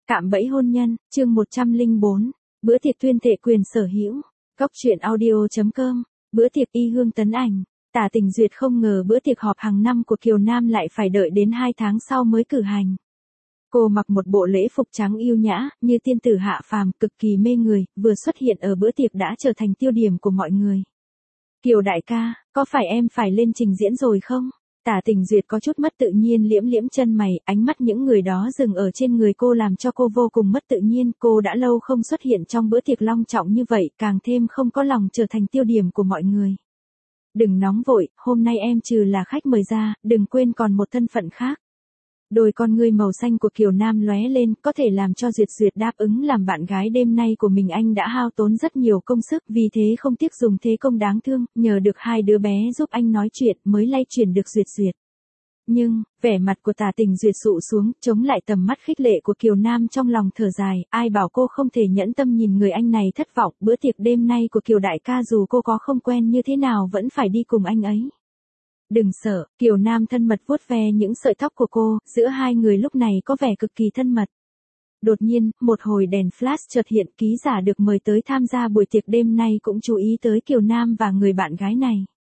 Cạm bẫy hôn nhân, chương 104, bữa tiệc tuyên thệ quyền sở hữu. Góc truyện audio.com, bữa tiệc y hương tấn ảnh. Tả Tình Duyệt không ngờ bữa tiệc họp hàng năm của Kiều Nam lại phải đợi đến 2 tháng sau mới cử hành. Cô mặc một bộ lễ phục trắng yêu nhã, như tiên tử hạ phàm, cực kỳ mê người, vừa xuất hiện ở bữa tiệc đã trở thành tiêu điểm của mọi người. Kiều đại ca, có phải em phải lên trình diễn rồi không? Tả Tình Duyệt có chút mất tự nhiên liễm liễm chân mày, ánh mắt những người đó dừng ở trên người cô làm cho cô vô cùng mất tự nhiên. Cô đã lâu không xuất hiện trong bữa tiệc long trọng như vậy, càng thêm không có lòng trở thành tiêu điểm của mọi người. Đừng nóng vội, hôm nay em trừ là khách mời ra, đừng quên còn một thân phận khác. Đôi con ngươi màu xanh của Kiều Nam lóe lên, có thể làm cho Duyệt Duyệt đáp ứng làm bạn gái đêm nay của mình. Anh đã hao tốn rất nhiều công sức, vì thế không tiếc dùng thế công đáng thương, nhờ được 2 đứa bé giúp anh nói chuyện mới lay chuyển được Duyệt Duyệt. Nhưng, vẻ mặt của Tả Tình Duyệt sụ xuống, chống lại tầm mắt khích lệ của Kiều Nam trong lòng thở dài, ai bảo cô không thể nhẫn tâm nhìn người anh này thất vọng. Bữa tiệc đêm nay của Kiều đại ca dù cô có không quen như thế nào vẫn phải đi cùng anh ấy. Đừng sợ, Kiều Nam thân mật vuốt ve những sợi tóc của cô, giữa hai người lúc này có vẻ cực kỳ thân mật. Đột nhiên, một hồi đèn flash chợt hiện, ký giả được mời tới tham gia buổi tiệc đêm nay cũng chú ý tới Kiều Nam và người bạn gái này.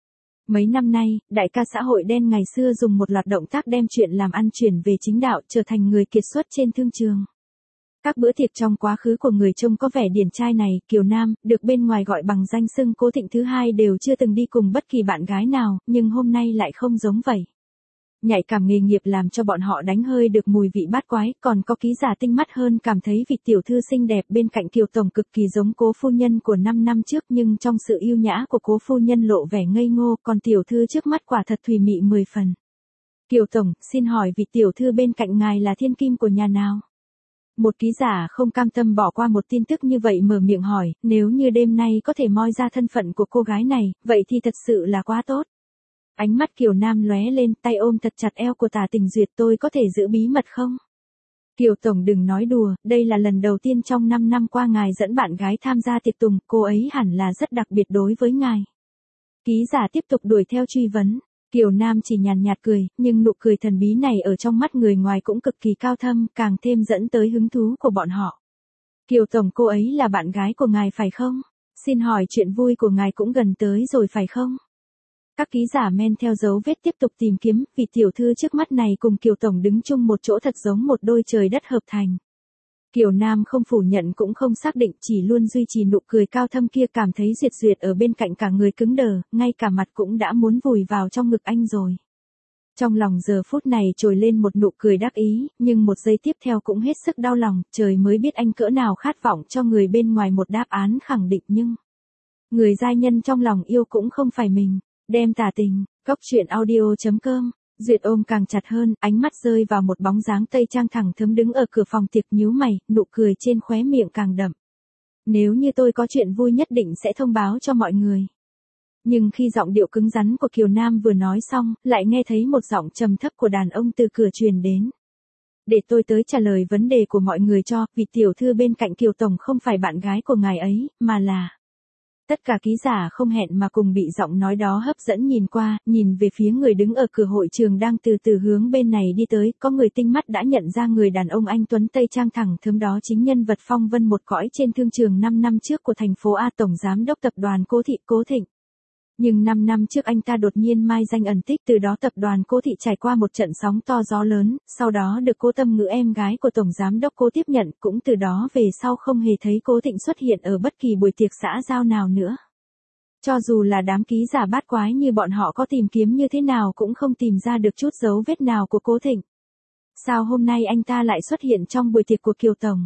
Mấy năm nay, đại ca xã hội đen ngày xưa dùng một loạt động tác đem chuyện làm ăn chuyển về chính đạo, trở thành người kiệt xuất trên thương trường. Các bữa tiệc trong quá khứ của người trông có vẻ điển trai này, Kiều Nam, được bên ngoài gọi bằng danh xưng Cố Thịnh thứ hai, đều chưa từng đi cùng bất kỳ bạn gái nào, nhưng hôm nay lại không giống vậy. Nhạy cảm nghề nghiệp làm cho bọn họ đánh hơi được mùi vị bát quái, còn có ký giả tinh mắt hơn cảm thấy vị tiểu thư xinh đẹp bên cạnh Kiều Tổng cực kỳ giống Cố phu nhân của 5 năm trước, nhưng trong sự yêu nhã của Cố phu nhân lộ vẻ ngây ngô, còn tiểu thư trước mắt quả thật thùy mị 10 phần. Kiều Tổng, xin hỏi vị tiểu thư bên cạnh ngài là thiên kim của nhà nào? Một ký giả không cam tâm bỏ qua một tin tức như vậy mở miệng hỏi, nếu như đêm nay có thể moi ra thân phận của cô gái này, vậy thì thật sự là quá tốt. Ánh mắt Kiều Nam lóe lên, tay ôm thật chặt eo của Tả Tình Duyệt, tôi có thể giữ bí mật không? Kiều Tổng đừng nói đùa, đây là lần đầu tiên trong 5 năm qua ngài dẫn bạn gái tham gia tiệc tùng, cô ấy hẳn là rất đặc biệt đối với ngài. Ký giả tiếp tục đuổi theo truy vấn. Kiều Nam chỉ nhàn nhạt cười, nhưng nụ cười thần bí này ở trong mắt người ngoài cũng cực kỳ cao thâm, càng thêm dẫn tới hứng thú của bọn họ. Kiều Tổng, cô ấy là bạn gái của ngài phải không? Xin hỏi chuyện vui của ngài cũng gần tới rồi phải không? Các ký giả men theo dấu vết tiếp tục tìm kiếm, vị tiểu thư trước mắt này cùng Kiều Tổng đứng chung một chỗ thật giống một đôi trời đất hợp thành. Kiều Nam không phủ nhận cũng không xác định, chỉ luôn duy trì nụ cười cao thâm kia, cảm thấy Duyệt Duyệt ở bên cạnh cả người cứng đờ, ngay cả mặt cũng đã muốn vùi vào trong ngực anh rồi. Trong lòng giờ phút này trồi lên một nụ cười đắc ý, nhưng một giây tiếp theo cũng hết sức đau lòng, trời mới biết anh cỡ nào khát vọng cho người bên ngoài một đáp án khẳng định, nhưng người giai nhân trong lòng yêu cũng không phải mình. Đem Tả Tình, góc truyện audio.com. Duyệt ôm càng chặt hơn, ánh mắt rơi vào một bóng dáng tây trang thẳng thớm đứng ở cửa phòng tiệc, nhíu mày, nụ cười trên khóe miệng càng đậm. Nếu như tôi có chuyện vui nhất định sẽ thông báo cho mọi người. Nhưng khi giọng điệu cứng rắn của Kiều Nam vừa nói xong, lại nghe thấy một giọng trầm thấp của đàn ông từ cửa truyền đến. Để tôi tới trả lời vấn đề của mọi người cho, vị tiểu thư bên cạnh Kiều Tổng không phải bạn gái của ngài ấy, mà là... Tất cả ký giả không hẹn mà cùng bị giọng nói đó hấp dẫn nhìn qua, nhìn về phía người đứng ở cửa hội trường đang từ từ hướng bên này đi tới, có người tinh mắt đã nhận ra người đàn ông anh tuấn tây trang thẳng thớm đó chính nhân vật phong vân một cõi trên thương trường 5 năm trước của thành phố A, tổng giám đốc tập đoàn Cố Thịnh. Nhưng 5 năm trước anh ta đột nhiên mai danh ẩn tích, từ đó tập đoàn Cố Thị trải qua một trận sóng to gió lớn, sau đó được Cố Tâm Ngữ em gái của tổng giám đốc Cố tiếp nhận, cũng từ đó về sau không hề thấy Cố Thịnh xuất hiện ở bất kỳ buổi tiệc xã giao nào nữa. Cho dù là đám ký giả bát quái như bọn họ có tìm kiếm như thế nào cũng không tìm ra được chút dấu vết nào của Cố Thịnh. Sao hôm nay anh ta lại xuất hiện trong buổi tiệc của Kiều Tổng?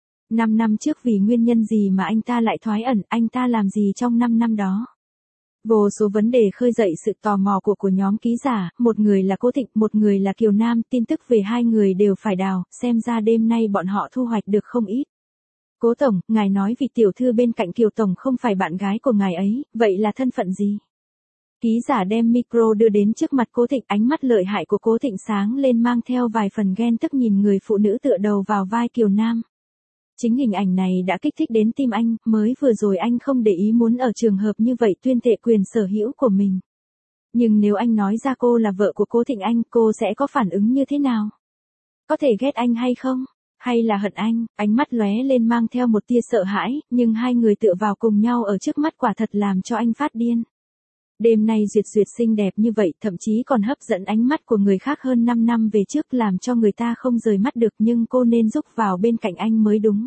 5 năm trước vì nguyên nhân gì mà anh ta lại thoái ẩn, anh ta làm gì trong 5 năm đó? Vô số vấn đề khơi dậy sự tò mò của nhóm ký giả, một người là Cố Thịnh, một người là Kiều Nam, tin tức về hai người đều phải đào, xem ra đêm nay bọn họ thu hoạch được không ít. Cố Tổng, ngài nói vị tiểu thư bên cạnh Kiều Tổng không phải bạn gái của ngài ấy, vậy là thân phận gì? Ký giả đem micro đưa đến trước mặt Cố Thịnh, ánh mắt lợi hại của Cố Thịnh sáng lên mang theo vài phần ghen tức nhìn người phụ nữ tựa đầu vào vai Kiều Nam. Chính hình ảnh này đã kích thích đến tim anh, mới vừa rồi anh không để ý muốn ở trường hợp như vậy tuyên thệ quyền sở hữu của mình. Nhưng nếu anh nói ra cô là vợ của Cố Thịnh, cô sẽ có phản ứng như thế nào? Có thể ghét anh hay không? Hay là hận anh, ánh mắt lóe lên mang theo một tia sợ hãi, nhưng hai người tựa vào cùng nhau ở trước mắt quả thật làm cho anh phát điên. Đêm nay Duyệt Duyệt xinh đẹp như vậy, thậm chí còn hấp dẫn ánh mắt của người khác hơn 5 năm về trước làm cho người ta không rời mắt được, nhưng cô nên rúc vào bên cạnh anh mới đúng.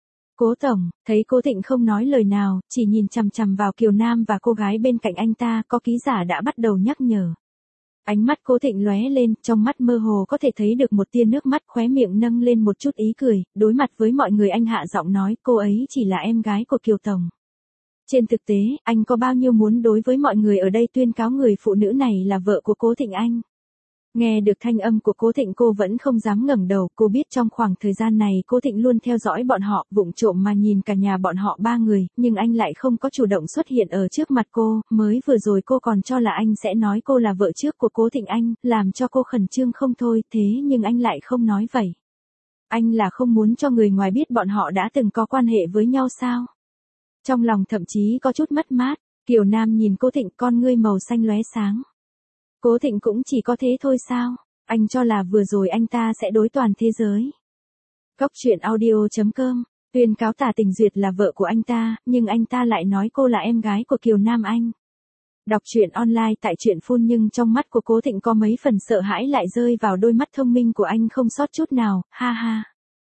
Cố tổng, thấy Cố Thịnh không nói lời nào, chỉ nhìn chằm chằm vào Kiều Nam và cô gái bên cạnh anh ta, có ký giả đã bắt đầu nhắc nhở. Ánh mắt Cố Thịnh lóe lên, trong mắt mơ hồ có thể thấy được một tia nước mắt, khóe miệng nâng lên một chút ý cười, đối mặt với mọi người anh hạ giọng nói, cô ấy chỉ là em gái của Kiều tổng. Trên thực tế, anh có bao nhiêu muốn đối với mọi người ở đây tuyên cáo người phụ nữ này là vợ của Cố Thịnh anh. Nghe được thanh âm của Cố Thịnh cô vẫn không dám ngẩng đầu, cô biết trong khoảng thời gian này Cố Thịnh luôn theo dõi bọn họ, vụng trộm mà nhìn cả nhà bọn họ ba người, nhưng anh lại không có chủ động xuất hiện ở trước mặt cô, mới vừa rồi cô còn cho là anh sẽ nói cô là vợ trước của Cố Thịnh anh, làm cho cô khẩn trương không thôi, thế nhưng anh lại không nói vậy. Anh là không muốn cho người ngoài biết bọn họ đã từng có quan hệ với nhau sao? Trong lòng thậm chí có chút mất mát, Kiều Nam nhìn Cố Thịnh, con ngươi màu xanh lóe sáng. Cố Thịnh cũng chỉ có thế thôi sao? Anh cho là vừa rồi anh ta sẽ đối toàn thế giới. Cốc truyện audio.com, tuyên cáo Tả Tình Duyệt là vợ của anh ta, nhưng anh ta lại nói cô là em gái của Kiều Nam anh. Đọc truyện online tại truyện phun, nhưng trong mắt của Cố Thịnh có mấy phần sợ hãi lại rơi vào đôi mắt thông minh của anh không sót chút nào, ha ha.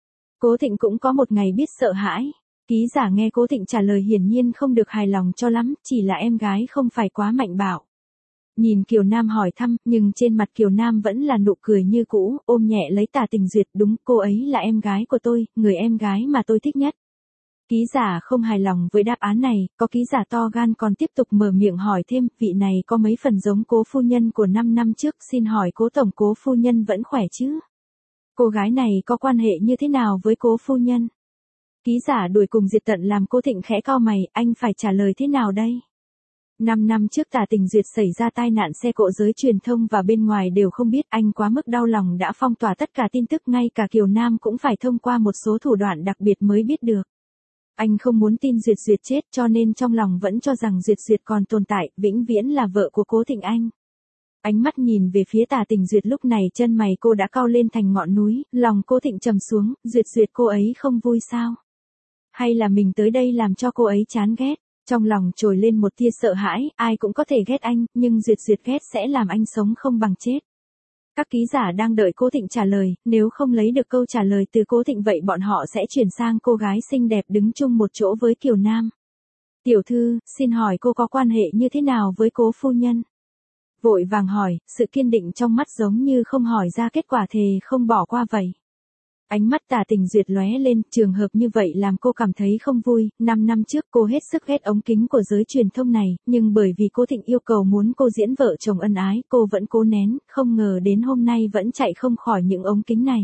Cố Thịnh cũng có một ngày biết sợ hãi. Ký giả nghe Cố Thịnh trả lời hiển nhiên không được hài lòng cho lắm, chỉ là em gái không phải quá mạnh bạo. Nhìn Kiều Nam hỏi thăm, nhưng trên mặt Kiều Nam vẫn là nụ cười như cũ, ôm nhẹ lấy Tả Tình Duyệt, đúng, cô ấy là em gái của tôi, người em gái mà tôi thích nhất. Ký giả không hài lòng với đáp án này, có ký giả to gan còn tiếp tục mở miệng hỏi thêm, vị này có mấy phần giống Cố phu nhân của 5 năm trước, xin hỏi Cố tổng, Cố phu nhân vẫn khỏe chứ? Cô gái này có quan hệ như thế nào với Cố phu nhân? Ký giả đuổi cùng diệt tận làm Cố Thịnh khẽ cau mày, anh phải trả lời thế nào đây? 5 năm trước Tả Tình Duyệt xảy ra tai nạn xe cộ, giới truyền thông và bên ngoài đều không biết, anh quá mức đau lòng đã phong tỏa tất cả tin tức, ngay cả Kiều Nam cũng phải thông qua một số thủ đoạn đặc biệt mới biết được. Anh không muốn tin Duyệt Duyệt chết cho nên trong lòng vẫn cho rằng Duyệt Duyệt còn tồn tại, vĩnh viễn là vợ của Cố Thịnh anh. Ánh mắt nhìn về phía Tả Tình Duyệt lúc này chân mày cô đã cau lên thành ngọn núi, lòng Cố Thịnh trầm xuống, Duyệt Duyệt cô ấy không vui sao? Hay là mình tới đây làm cho cô ấy chán ghét? Trong lòng trồi lên một tia sợ hãi, ai cũng có thể ghét anh, nhưng Duyệt Duyệt ghét sẽ làm anh sống không bằng chết. Các ký giả đang đợi Cố Thịnh trả lời, nếu không lấy được câu trả lời từ Cố Thịnh vậy bọn họ sẽ chuyển sang cô gái xinh đẹp đứng chung một chỗ với Kiều Nam. Tiểu thư, xin hỏi cô có quan hệ như thế nào với Cố phu nhân? Vội vàng hỏi, sự kiên định trong mắt giống như không hỏi ra kết quả thề không bỏ qua vậy. Ánh mắt Tả Tình Duyệt lóe lên, trường hợp như vậy làm cô cảm thấy không vui, 5 năm trước cô hết sức ghét ống kính của giới truyền thông này, nhưng bởi vì Cố Thịnh yêu cầu muốn cô diễn vợ chồng ân ái, cô vẫn cố nén, không ngờ đến hôm nay vẫn chạy không khỏi những ống kính này.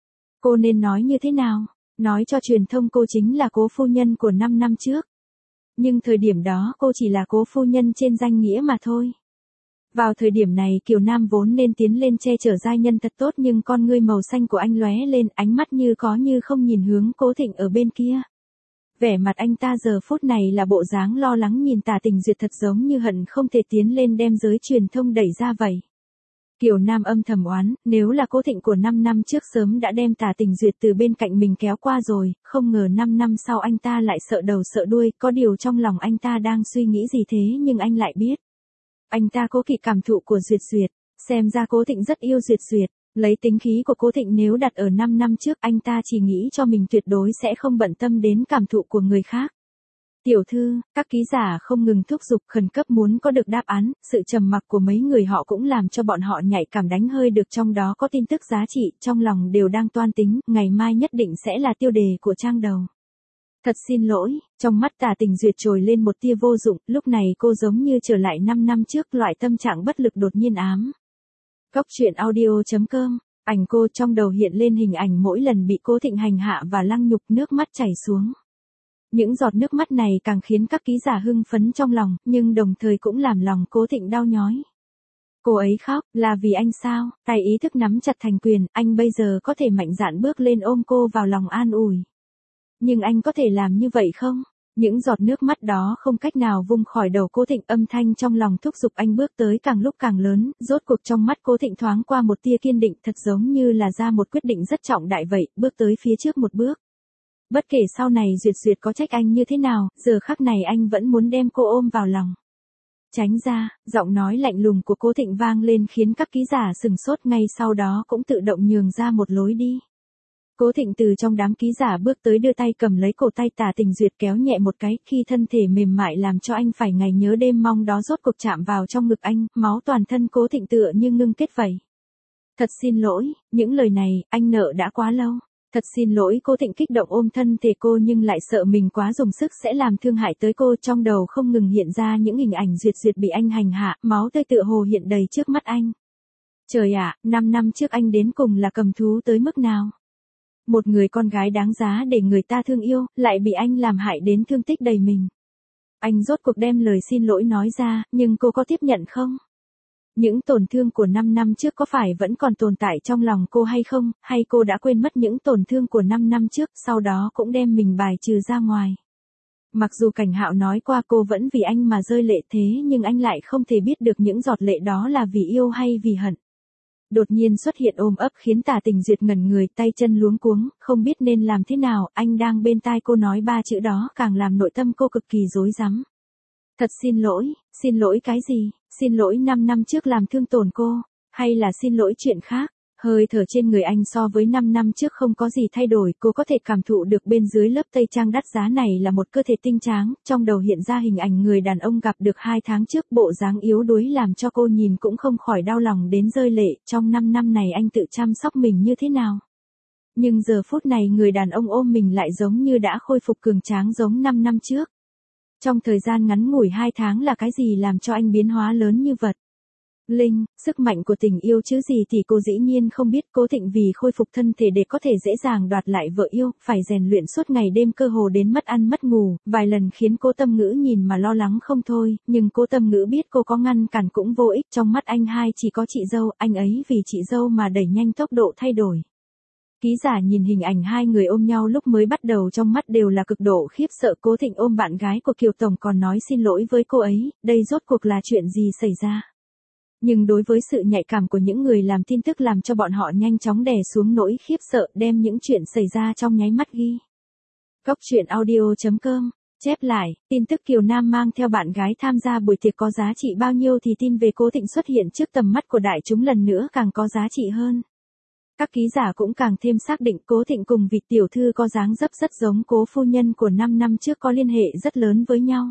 Cô nên nói như thế nào? Nói cho truyền thông cô chính là Cố phu nhân của 5 năm trước. Nhưng thời điểm đó cô chỉ là Cố phu nhân trên danh nghĩa mà thôi. Vào thời điểm này Kiều Nam vốn nên tiến lên che chở giai nhân thật tốt, nhưng con ngươi màu xanh của anh lóe lên, ánh mắt như có như không nhìn hướng Cố Thịnh ở bên kia. Vẻ mặt anh ta giờ phút này là bộ dáng lo lắng, nhìn Tả Tình Duyệt thật giống như hận không thể tiến lên đem giới truyền thông đẩy ra vậy. Kiều Nam âm thầm oán, nếu là Cố Thịnh của 5 năm trước sớm đã đem Tả Tình Duyệt từ bên cạnh mình kéo qua rồi, không ngờ 5 năm sau anh ta lại sợ đầu sợ đuôi, có điều trong lòng anh ta đang suy nghĩ gì thế nhưng anh lại biết. Anh ta cố kỵ cảm thụ của Duyệt Duyệt, xem ra Cố Thịnh rất yêu Duyệt Duyệt, lấy tính khí của Cố Thịnh nếu đặt ở 5 năm trước anh ta chỉ nghĩ cho mình tuyệt đối sẽ không bận tâm đến cảm thụ của người khác. Tiểu thư, các ký giả không ngừng thúc giục khẩn cấp muốn có được đáp án, sự trầm mặc của mấy người họ cũng làm cho bọn họ nhạy cảm đánh hơi được trong đó có tin tức giá trị, trong lòng đều đang toan tính, ngày mai nhất định sẽ là tiêu đề của trang đầu. Thật xin lỗi, trong mắt Tả Tình Duyệt trồi lên một tia vô dụng, lúc này cô giống như trở lại 5 năm trước, loại tâm trạng bất lực đột nhiên ám. Cốc truyện audio.com, ảnh cô trong đầu hiện lên hình ảnh mỗi lần bị Cố Thịnh hành hạ và lăng nhục, nước mắt chảy xuống. Những giọt nước mắt này càng khiến các ký giả hưng phấn trong lòng, nhưng đồng thời cũng làm lòng Cố Thịnh đau nhói. Cô ấy khóc, là vì anh sao? Tay ý thức nắm chặt thành quyền, anh bây giờ có thể mạnh dạn bước lên ôm cô vào lòng an ủi. Nhưng anh có thể làm như vậy không? Những giọt nước mắt đó không cách nào vung khỏi đầu Cố Thịnh, âm thanh trong lòng thúc giục anh bước tới càng lúc càng lớn, rốt cuộc trong mắt Cố Thịnh thoáng qua một tia kiên định, thật giống như là ra một quyết định rất trọng đại vậy, bước tới phía trước một bước. Bất kể sau này Duyệt Duyệt có trách anh như thế nào, giờ khắc này anh vẫn muốn đem cô ôm vào lòng. Tránh ra, giọng nói lạnh lùng của Cố Thịnh vang lên khiến các ký giả sừng sốt, ngay sau đó cũng tự động nhường ra một lối đi. Cố Thịnh từ trong đám ký giả bước tới, đưa tay cầm lấy cổ tay Tả Tình Duyệt kéo nhẹ một cái, khi thân thể mềm mại làm cho anh phải ngày nhớ đêm mong đó rốt cuộc chạm vào trong ngực anh, máu toàn thân Cố Thịnh tựa như ngưng kết vậy. Thật xin lỗi, những lời này, anh nợ đã quá lâu. Thật xin lỗi, Cố Thịnh kích động ôm thân thể cô nhưng lại sợ mình quá dùng sức sẽ làm thương hại tới cô, trong đầu không ngừng hiện ra những hình ảnh Duyệt Duyệt bị anh hành hạ, máu tươi tựa hồ hiện đầy trước mắt anh. Trời ạ, 5 năm trước anh đến cùng là cầm thú tới mức nào? Một người con gái đáng giá để người ta thương yêu, lại bị anh làm hại đến thương tích đầy mình. Anh rốt cuộc đem lời xin lỗi nói ra, nhưng cô có tiếp nhận không? Những tổn thương của 5 năm trước có phải vẫn còn tồn tại trong lòng cô hay không, hay cô đã quên mất những tổn thương của 5 năm trước, sau đó cũng đem mình bài trừ ra ngoài? Mặc dù Cảnh Hạo nói qua cô vẫn vì anh mà rơi lệ, thế nhưng anh lại không thể biết được những giọt lệ đó là vì yêu hay vì hận. Đột nhiên xuất hiện ôm ấp khiến Tả Tình Duyệt ngẩn người, tay chân luống cuống, không biết nên làm thế nào, anh đang bên tai cô nói 3 chữ đó càng làm nội tâm cô cực kỳ rối rắm. Thật xin lỗi cái gì, xin lỗi 5 năm trước làm thương tổn cô, hay là xin lỗi chuyện khác? Hơi thở trên người anh so với 5 năm trước không có gì thay đổi, cô có thể cảm thụ được bên dưới lớp tây trang đắt giá này là một cơ thể tinh tráng, trong đầu hiện ra hình ảnh người đàn ông gặp được 2 tháng trước, bộ dáng yếu đuối làm cho cô nhìn cũng không khỏi đau lòng đến rơi lệ, trong 5 năm này anh tự chăm sóc mình như thế nào? Nhưng giờ phút này người đàn ông ôm mình lại giống như đã khôi phục cường tráng giống 5 năm trước. Trong thời gian ngắn ngủi 2 tháng là cái gì làm cho anh biến hóa lớn như vậy? Linh, sức mạnh của tình yêu chứ gì thì cô dĩ nhiên không biết. Cố Thịnh vì khôi phục thân thể để có thể dễ dàng đoạt lại vợ yêu, phải rèn luyện suốt ngày đêm cơ hồ đến mất ăn mất ngủ, vài lần khiến Cố Tâm Ngữ nhìn mà lo lắng không thôi, nhưng Cố Tâm Ngữ biết cô có ngăn cản cũng vô ích, trong mắt anh hai chỉ có chị dâu, anh ấy vì chị dâu mà đẩy nhanh tốc độ thay đổi. Ký giả nhìn hình ảnh hai người ôm nhau lúc mới bắt đầu trong mắt đều là cực độ khiếp sợ. Cố Thịnh ôm bạn gái của Kiều Tổng còn nói xin lỗi với cô ấy, đây rốt cuộc là chuyện gì xảy ra? Nhưng đối với sự nhạy cảm của những người làm tin tức làm cho bọn họ nhanh chóng đè xuống nỗi khiếp sợ, đem những chuyện xảy ra trong nháy mắt ghi. Cóc truyện audio.com, chép lại, tin tức Kiều Nam mang theo bạn gái tham gia buổi tiệc có giá trị bao nhiêu thì tin về Cố Thịnh xuất hiện trước tầm mắt của đại chúng lần nữa càng có giá trị hơn. Các ký giả cũng càng thêm xác định Cố Thịnh cùng vị tiểu thư có dáng dấp rất giống Cố phu nhân của 5 năm trước có liên hệ rất lớn với nhau.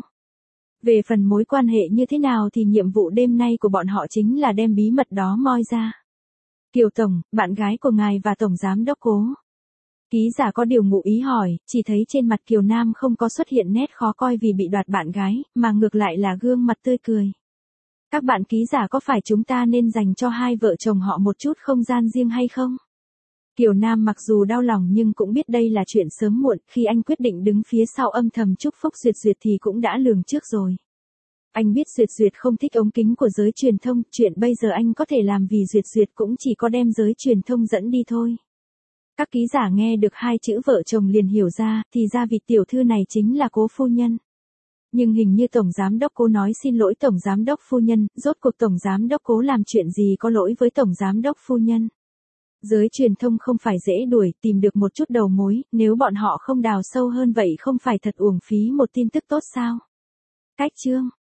Về phần mối quan hệ như thế nào thì nhiệm vụ đêm nay của bọn họ chính là đem bí mật đó moi ra. Kiều Tổng, bạn gái của ngài và Tổng Giám Đốc Cố. Ký giả có điều ngụ ý hỏi, chỉ thấy trên mặt Kiều Nam không có xuất hiện nét khó coi vì bị đoạt bạn gái, mà ngược lại là gương mặt tươi cười. Các bạn ký giả có phải chúng ta nên dành cho hai vợ chồng họ một chút không gian riêng hay không? Kiều Nam mặc dù đau lòng nhưng cũng biết đây là chuyện sớm muộn, khi anh quyết định đứng phía sau âm thầm chúc phúc Duyệt Duyệt thì cũng đã lường trước rồi. Anh biết Duyệt Duyệt không thích ống kính của giới truyền thông, chuyện bây giờ anh có thể làm vì Duyệt Duyệt cũng chỉ có đem giới truyền thông dẫn đi thôi. Các ký giả nghe được hai chữ vợ chồng liền hiểu ra, thì ra vị tiểu thư này chính là Cố phu nhân. Nhưng hình như Tổng Giám Đốc Cố nói xin lỗi Tổng Giám Đốc phu nhân, rốt cuộc Tổng Giám Đốc Cố làm chuyện gì có lỗi với Tổng Giám Đốc phu nhân. Giới truyền thông không phải dễ đuổi, tìm được một chút đầu mối, nếu bọn họ không đào sâu hơn vậy không phải thật uổng phí một tin tức tốt sao? Cách chương